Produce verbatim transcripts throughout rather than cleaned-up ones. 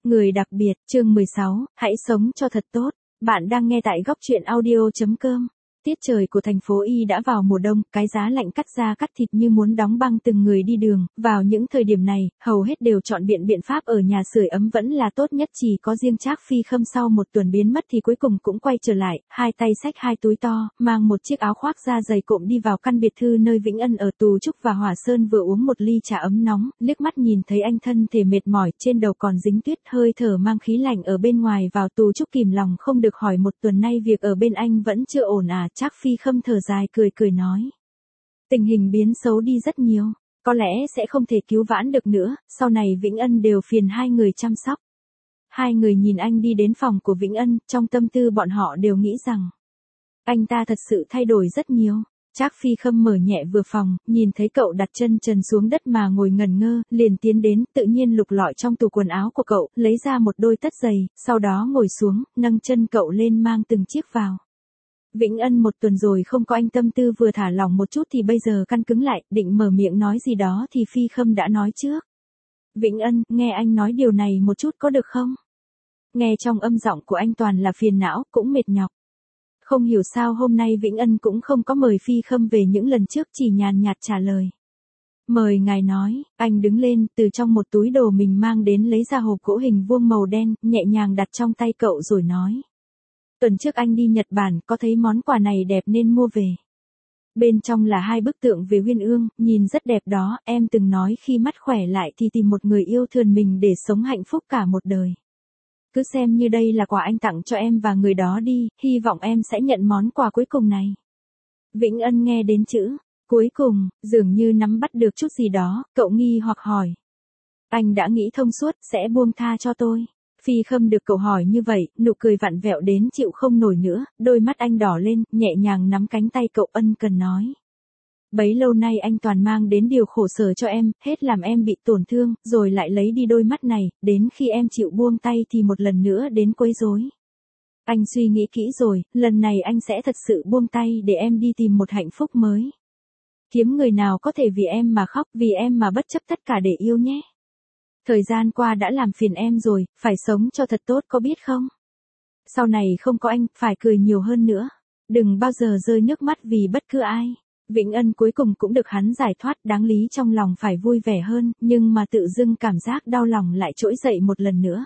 Người đặc biệt, chương mười sáu, hãy sống cho thật tốt. Bạn đang nghe tại góc truyện audio chấm com. Tiết trời của thành phố Y đã vào mùa đông, cái giá lạnh cắt da cắt thịt như muốn đóng băng từng người đi đường. Vào những thời điểm này, hầu hết đều chọn biện biện pháp ở nhà sưởi ấm vẫn là tốt nhất, chỉ có riêng Trác Phi Khâm sau một tuần biến mất thì cuối cùng cũng quay trở lại, hai tay xách hai túi to, mang một chiếc áo khoác da dày cộm đi vào căn biệt thự nơi Vĩnh Ân ở. Tú Trúc và Hỏa Sơn vừa uống một ly trà ấm nóng, liếc mắt nhìn thấy anh thân thể mệt mỏi, trên đầu còn dính tuyết, hơi thở mang khí lạnh ở bên ngoài vào. Tú Trúc kìm lòng không được hỏi, một tuần nay việc ở bên anh vẫn chưa ổn à? Trác Phi Khâm thở dài cười cười nói. Tình hình biến xấu đi rất nhiều, có lẽ sẽ không thể cứu vãn được nữa, sau này Vĩnh Ân đều phiền hai người chăm sóc. Hai người nhìn anh đi đến phòng của Vĩnh Ân, trong tâm tư bọn họ đều nghĩ rằng anh ta thật sự thay đổi rất nhiều. Trác Phi Khâm mở nhẹ vừa phòng, nhìn thấy cậu đặt chân trần xuống đất mà ngồi ngẩn ngơ, liền tiến đến, tự nhiên lục lọi trong tủ quần áo của cậu, lấy ra một đôi tất giày, sau đó ngồi xuống, nâng chân cậu lên mang từng chiếc vào. Vĩnh Ân một tuần rồi không có anh, tâm tư vừa thả lỏng một chút thì bây giờ căng cứng lại, định mở miệng nói gì đó thì Phi Khâm đã nói trước. Vĩnh Ân, nghe anh nói điều này một chút có được không? Nghe trong âm giọng của anh toàn là phiền não, cũng mệt nhọc. Không hiểu sao hôm nay Vĩnh Ân cũng không có mời Phi Khâm về những lần trước, chỉ nhàn nhạt trả lời. Mời ngài nói. Anh đứng lên, từ trong một túi đồ mình mang đến lấy ra hộp gỗ hình vuông màu đen, nhẹ nhàng đặt trong tay cậu rồi nói. Tuần trước anh đi Nhật Bản, có thấy món quà này đẹp nên mua về. Bên trong là hai bức tượng về Uyên Ương, nhìn rất đẹp đó, em từng nói khi mắt khỏe lại thì tìm một người yêu thương mình để sống hạnh phúc cả một đời. Cứ xem như đây là quà anh tặng cho em và người đó đi, hy vọng em sẽ nhận món quà cuối cùng này. Vĩnh Ân nghe đến chữ cuối cùng, dường như nắm bắt được chút gì đó, cậu nghi hoặc hỏi. Anh đã nghĩ thông suốt, sẽ buông tha cho tôi. Phi Khâm được cậu hỏi như vậy, nụ cười vặn vẹo đến chịu không nổi nữa, đôi mắt anh đỏ lên, nhẹ nhàng nắm cánh tay cậu, ân cần nói. Bấy lâu nay anh toàn mang đến điều khổ sở cho em, hết làm em bị tổn thương, rồi lại lấy đi đôi mắt này, đến khi em chịu buông tay thì một lần nữa đến quấy rối. Anh suy nghĩ kỹ rồi, lần này anh sẽ thật sự buông tay để em đi tìm một hạnh phúc mới. Kiếm người nào có thể vì em mà khóc, vì em mà bất chấp tất cả để yêu nhé. Thời gian qua đã làm phiền em rồi, phải sống cho thật tốt có biết không? Sau này không có anh, phải cười nhiều hơn nữa. Đừng bao giờ rơi nước mắt vì bất cứ ai. Vĩnh Ân cuối cùng cũng được hắn giải thoát, đáng lý trong lòng phải vui vẻ hơn, nhưng mà tự dưng cảm giác đau lòng lại trỗi dậy một lần nữa.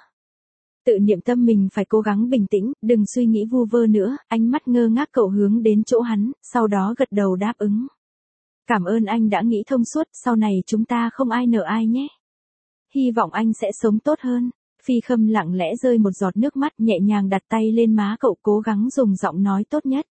Tự niệm tâm mình phải cố gắng bình tĩnh, đừng suy nghĩ vu vơ nữa, ánh mắt ngơ ngác cậu hướng đến chỗ hắn, sau đó gật đầu đáp ứng. Cảm ơn anh đã nghĩ thông suốt, sau này chúng ta không ai nợ ai nhé. Hy vọng anh sẽ sống tốt hơn. Phi Khâm lặng lẽ rơi một giọt nước mắt, nhẹ nhàng đặt tay lên má cậu, cố gắng dùng giọng nói tốt nhất.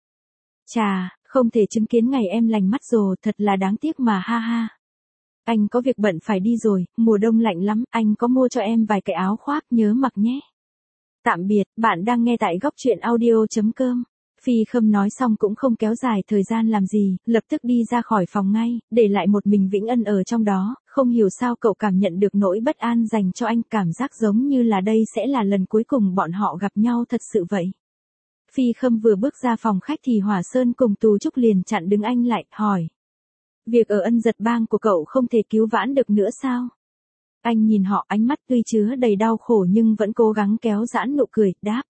Chà, không thể chứng kiến ngày em lành mắt rồi, thật là đáng tiếc mà ha ha. Anh có việc bận phải đi rồi, mùa đông lạnh lắm, anh có mua cho em vài cái áo khoác, nhớ mặc nhé. Tạm biệt, bạn đang nghe tại góc truyện audio chấm com. Phi Khâm nói xong cũng không kéo dài thời gian làm gì, lập tức đi ra khỏi phòng ngay, để lại một mình Vĩnh Ân ở trong đó, không hiểu sao cậu cảm nhận được nỗi bất an dành cho anh, cảm giác giống như là đây sẽ là lần cuối cùng bọn họ gặp nhau thật sự vậy. Phi Khâm vừa bước ra phòng khách thì Hỏa Sơn cùng Tú Trúc liền chặn đứng anh lại, hỏi. Việc ở Ân Giật Bang của cậu không thể cứu vãn được nữa sao? Anh nhìn họ, ánh mắt tuy chứa đầy đau khổ nhưng vẫn cố gắng kéo giãn nụ cười, đáp.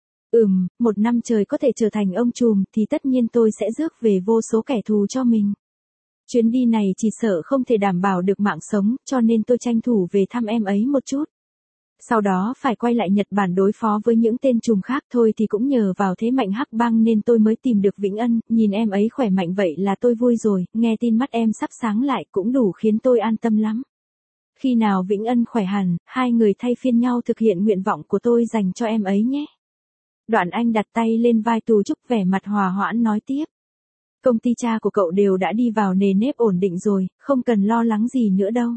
Ừm, một năm trời có thể trở thành ông trùm thì tất nhiên tôi sẽ rước về vô số kẻ thù cho mình. Chuyến đi này chỉ sợ không thể đảm bảo được mạng sống, cho nên tôi tranh thủ về thăm em ấy một chút. Sau đó phải quay lại Nhật Bản đối phó với những tên trùm khác, thôi thì cũng nhờ vào thế mạnh Hắc Bang nên tôi mới tìm được Vĩnh Ân, nhìn em ấy khỏe mạnh vậy là tôi vui rồi, nghe tin mắt em sắp sáng lại cũng đủ khiến tôi an tâm lắm. Khi nào Vĩnh Ân khỏe hẳn, hai người thay phiên nhau thực hiện nguyện vọng của tôi dành cho em ấy nhé. Đoạn anh đặt tay lên vai Tú Trúc, vẻ mặt hòa hoãn nói tiếp. Công ty cha của cậu đều đã đi vào nề nếp ổn định rồi, không cần lo lắng gì nữa đâu.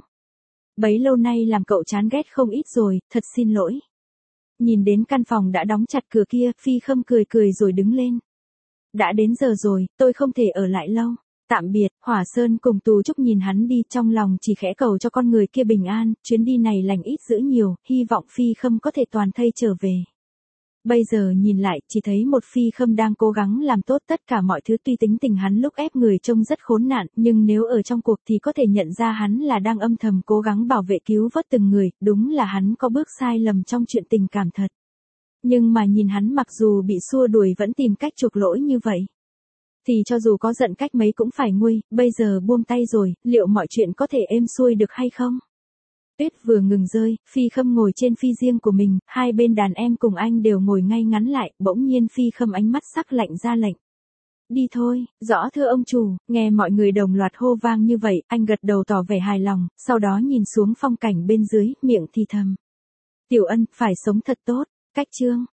Bấy lâu nay làm cậu chán ghét không ít rồi, thật xin lỗi. Nhìn đến căn phòng đã đóng chặt cửa kia, Phi Khâm cười cười rồi đứng lên. Đã đến giờ rồi, tôi không thể ở lại lâu. Tạm biệt. Hỏa Sơn cùng Tú Trúc nhìn hắn đi, trong lòng chỉ khẽ cầu cho con người kia bình an, chuyến đi này lành ít dữ nhiều, hy vọng Phi Khâm có thể toàn thây trở về. Bây giờ nhìn lại, chỉ thấy một Phi Khâm đang cố gắng làm tốt tất cả mọi thứ, tuy tính tình hắn lúc ép người trông rất khốn nạn, nhưng nếu ở trong cuộc thì có thể nhận ra hắn là đang âm thầm cố gắng bảo vệ cứu vớt từng người, đúng là hắn có bước sai lầm trong chuyện tình cảm thật. Nhưng mà nhìn hắn mặc dù bị xua đuổi vẫn tìm cách chuộc lỗi như vậy. Thì cho dù có giận cách mấy cũng phải nguôi, bây giờ buông tay rồi, liệu mọi chuyện có thể êm xuôi được hay không? Tuyết vừa ngừng rơi, Phi Khâm ngồi trên phi riêng của mình, hai bên đàn em cùng anh đều ngồi ngay ngắn lại, bỗng nhiên Phi Khâm ánh mắt sắc lạnh ra lệnh. Đi thôi, rõ thưa ông chủ, nghe mọi người đồng loạt hô vang như vậy, anh gật đầu tỏ vẻ hài lòng, sau đó nhìn xuống phong cảnh bên dưới, miệng thì thầm. Tiểu Ân, phải sống thật tốt, cách chương.